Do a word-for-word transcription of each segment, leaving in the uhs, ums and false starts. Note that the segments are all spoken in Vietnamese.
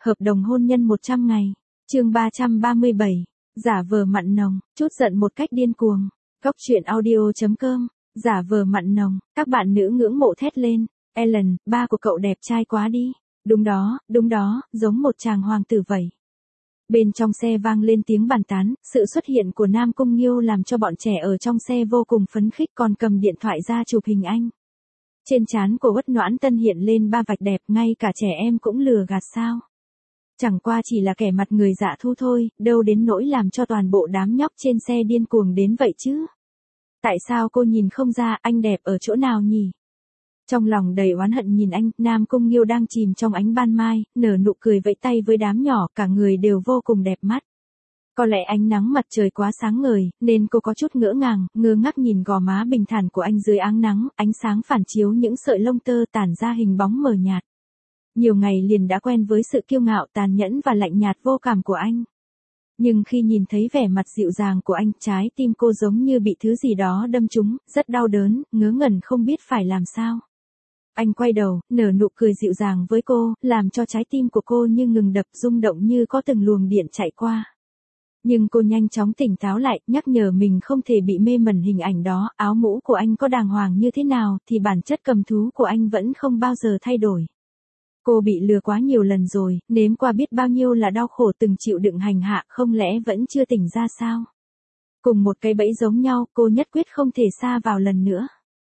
Hợp đồng hôn nhân một trăm ngày. Chương ba trăm ba mươi bảy. Giả vờ mặn nồng, chút giận một cách điên cuồng. Góc truyện audio chấm com. Giả vờ mặn nồng, các bạn nữ ngưỡng mộ thét lên. Ellen, ba của cậu đẹp trai quá đi. Đúng đó, đúng đó, giống một chàng hoàng tử vậy. Bên trong xe vang lên tiếng bàn tán, sự xuất hiện của Nam Cung Nghiêu làm cho bọn trẻ ở trong xe vô cùng phấn khích, còn cầm điện thoại ra chụp hình anh. Trên trán của Uất Noãn Tân hiện lên ba vạch đẹp, ngay cả trẻ em cũng lừa gạt sao. Chẳng qua chỉ là kẻ mặt người dạ thu thôi, đâu đến nỗi làm cho toàn bộ đám nhóc trên xe điên cuồng đến vậy chứ. Tại sao cô nhìn không ra anh đẹp ở chỗ nào nhỉ? Trong lòng đầy oán hận nhìn anh, Nam Cung Nghiêu đang chìm trong ánh ban mai, nở nụ cười vẫy tay với đám nhỏ, cả người đều vô cùng đẹp mắt. Có lẽ ánh nắng mặt trời quá sáng ngời, nên cô có chút ngỡ ngàng, ngơ ngác nhìn gò má bình thản của anh dưới áng nắng, ánh sáng phản chiếu những sợi lông tơ tản ra hình bóng mờ nhạt. Nhiều ngày liền đã quen với sự kiêu ngạo tàn nhẫn và lạnh nhạt vô cảm của anh. Nhưng khi nhìn thấy vẻ mặt dịu dàng của anh, trái tim cô giống như bị thứ gì đó đâm trúng, rất đau đớn, ngớ ngẩn không biết phải làm sao. Anh quay đầu, nở nụ cười dịu dàng với cô, làm cho trái tim của cô như ngừng đập, rung động như có từng luồng điện chạy qua. Nhưng cô nhanh chóng tỉnh táo lại, nhắc nhở mình không thể bị mê mẩn hình ảnh đó, áo mũ của anh có đàng hoàng như thế nào thì bản chất cầm thú của anh vẫn không bao giờ thay đổi. Cô bị lừa quá nhiều lần rồi, nếm qua biết bao nhiêu là đau khổ từng chịu đựng hành hạ, không lẽ vẫn chưa tỉnh ra sao? Cùng một cái bẫy giống nhau, cô nhất quyết không thể sa vào lần nữa.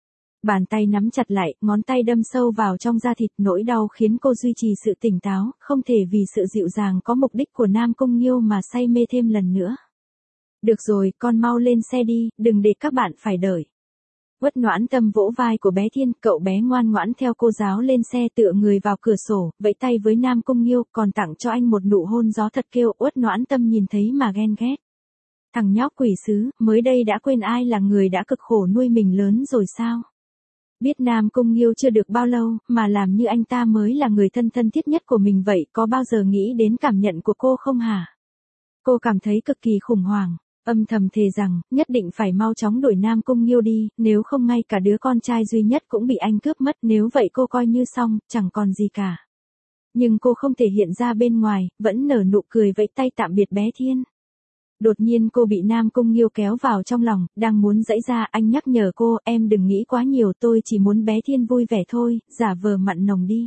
Bàn tay nắm chặt lại, ngón tay đâm sâu vào trong da thịt, nỗi đau khiến cô duy trì sự tỉnh táo, không thể vì sự dịu dàng có mục đích của Nam Cung Nghiêu mà say mê thêm lần nữa. Được rồi, con mau lên xe đi, đừng để các bạn phải đợi. Uất Noãn Tâm vỗ vai của bé Thiên, cậu bé ngoan ngoãn theo cô giáo lên xe, tựa người vào cửa sổ, vẫy tay với Nam Cung Nghiêu, còn tặng cho anh một nụ hôn gió thật kêu. Uất Noãn Tâm nhìn thấy mà ghen ghét. Thằng nhóc quỷ sứ, mới đây đã quên ai là người đã cực khổ nuôi mình lớn rồi sao? Biết Nam Cung Nghiêu chưa được bao lâu, mà làm như anh ta mới là người thân thân thiết nhất của mình vậy, có bao giờ nghĩ đến cảm nhận của cô không hả? Cô cảm thấy cực kỳ khủng hoảng, âm thầm thề rằng, nhất định phải mau chóng đuổi Nam Cung Nghiêu đi, nếu không ngay cả đứa con trai duy nhất cũng bị anh cướp mất, nếu vậy cô coi như xong, chẳng còn gì cả. Nhưng cô không thể hiện ra bên ngoài, vẫn nở nụ cười vẫy tay tạm biệt bé Thiên. Đột nhiên cô bị Nam Cung Nghiêu kéo vào trong lòng, đang muốn giãy ra, anh nhắc nhở cô, em đừng nghĩ quá nhiều, tôi chỉ muốn bé Thiên vui vẻ thôi, giả vờ mặn nồng đi.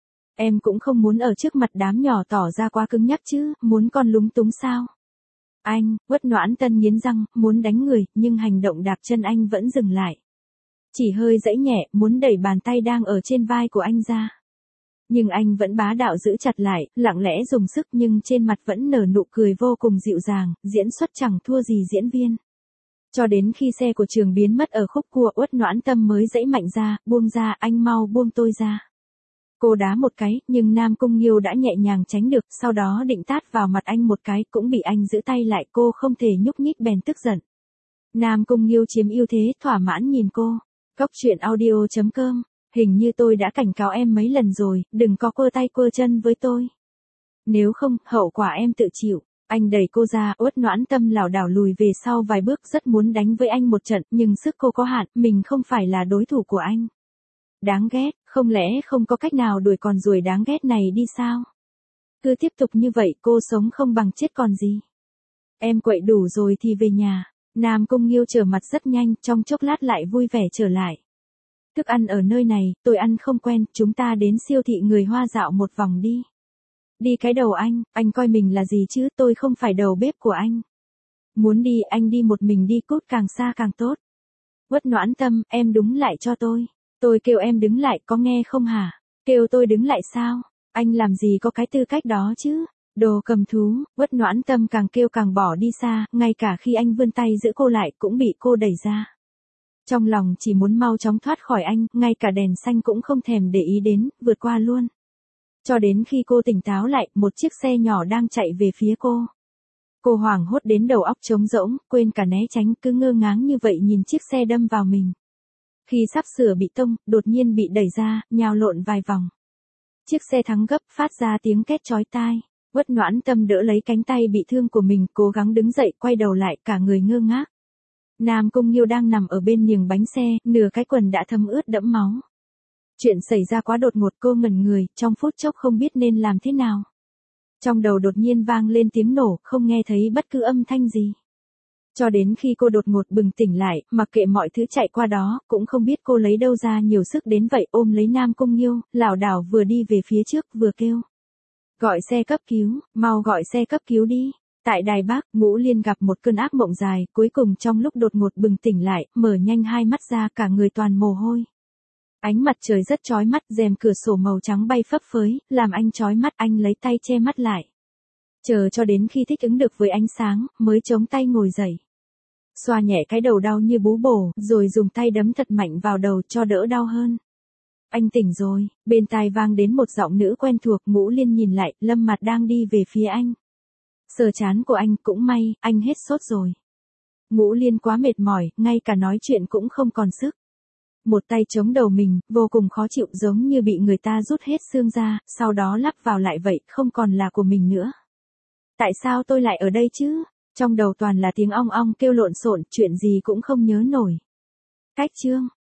Em cũng không muốn ở trước mặt đám nhỏ tỏ ra quá cứng nhắc chứ, muốn con lúng túng sao? Anh, Uất Noãn Tân nghiến răng, muốn đánh người, nhưng hành động đạp chân anh vẫn dừng lại. Chỉ hơi giãy nhẹ, muốn đẩy bàn tay đang ở trên vai của anh ra. Nhưng anh vẫn bá đạo giữ chặt lại, lặng lẽ dùng sức, nhưng trên mặt vẫn nở nụ cười vô cùng dịu dàng, diễn xuất chẳng thua gì diễn viên. Cho đến khi xe của Trường biến mất ở khúc cua, Uất Noãn Tâm mới giãy mạnh ra, buông ra, anh mau buông tôi ra. Cô đá một cái, nhưng Nam Cung Nghiêu đã nhẹ nhàng tránh được, sau đó định tát vào mặt anh một cái, cũng bị anh giữ tay lại, cô không thể nhúc nhích bèn tức giận. Nam Cung Nghiêu chiếm ưu thế, thỏa mãn nhìn cô. Góc truyện audio chấm com. Hình như tôi đã cảnh cáo em mấy lần rồi, đừng có quơ tay quơ chân với tôi. Nếu không, hậu quả em tự chịu. Anh đẩy cô ra, Uất Noãn Tâm lảo đảo lùi về sau vài bước, rất muốn đánh với anh một trận, nhưng sức cô có hạn, mình không phải là đối thủ của anh. Đáng ghét, không lẽ không có cách nào đuổi con ruồi đáng ghét này đi sao? Cứ tiếp tục như vậy cô sống không bằng chết còn gì. Em quậy đủ rồi thì về nhà. Nam Cung Nghiêu trở mặt rất nhanh, trong chốc lát lại vui vẻ trở lại. Thức ăn ở nơi này, tôi ăn không quen, chúng ta đến siêu thị người Hoa dạo một vòng đi. Đi cái đầu anh, anh coi mình là gì chứ, tôi không phải đầu bếp của anh. Muốn đi, anh đi một mình đi, cút càng xa càng tốt. Uất Noãn Tâm, em đứng lại cho tôi. Tôi kêu em đứng lại, có nghe không hả? Kêu tôi đứng lại sao? Anh làm gì có cái tư cách đó chứ? Đồ cầm thú. Uất Noãn Tâm càng kêu càng bỏ đi xa, ngay cả khi anh vươn tay giữ cô lại cũng bị cô đẩy ra. Trong lòng chỉ muốn mau chóng thoát khỏi anh, ngay cả đèn xanh cũng không thèm để ý đến, vượt qua luôn. Cho đến khi cô tỉnh táo lại, một chiếc xe nhỏ đang chạy về phía cô. Cô hoảng hốt đến đầu óc trống rỗng, quên cả né tránh, cứ ngơ ngáng như vậy nhìn chiếc xe đâm vào mình. Khi sắp sửa bị tông, đột nhiên bị đẩy ra, nhào lộn vài vòng. Chiếc xe thắng gấp, phát ra tiếng két chói tai. Uất Noãn Tâm đỡ lấy cánh tay bị thương của mình, cố gắng đứng dậy, quay đầu lại, cả người ngơ ngác. Nam Cung Nghiêu đang nằm ở bên niềng bánh xe, nửa cái quần đã thấm ướt đẫm máu. Chuyện xảy ra quá đột ngột, cô ngẩn người, trong phút chốc không biết nên làm thế nào. Trong đầu đột nhiên vang lên tiếng nổ, không nghe thấy bất cứ âm thanh gì. Cho đến khi cô đột ngột bừng tỉnh lại, mặc kệ mọi thứ chạy qua đó, cũng không biết cô lấy đâu ra nhiều sức đến vậy, ôm lấy Nam Cung Nghiêu, lảo đảo vừa đi về phía trước vừa kêu. Gọi xe cấp cứu, mau gọi xe cấp cứu đi. Tại Đài Bắc, Ngũ Liên gặp một cơn ác mộng dài, cuối cùng trong lúc đột ngột bừng tỉnh lại, mở nhanh hai mắt ra, cả người toàn mồ hôi. Ánh mặt trời rất chói mắt, rèm cửa sổ màu trắng bay phấp phới, làm anh chói mắt, anh lấy tay che mắt lại. Chờ cho đến khi thích ứng được với ánh sáng, mới chống tay ngồi dậy. Xoa nhẹ cái đầu đau như bú bổ, rồi dùng tay đấm thật mạnh vào đầu cho đỡ đau hơn. Anh tỉnh rồi, bên tai vang đến một giọng nữ quen thuộc. Ngũ Liên nhìn lại, Lâm Mặt đang đi về phía anh. Sờ trán của anh, cũng may, anh hết sốt rồi. Ngũ Liên quá mệt mỏi, ngay cả nói chuyện cũng không còn sức. Một tay chống đầu mình, vô cùng khó chịu, giống như bị người ta rút hết xương ra, sau đó lắp vào lại vậy, không còn là của mình nữa. Tại sao tôi lại ở đây chứ? Trong đầu toàn là tiếng ong ong kêu lộn xộn, chuyện gì cũng không nhớ nổi. Cách chương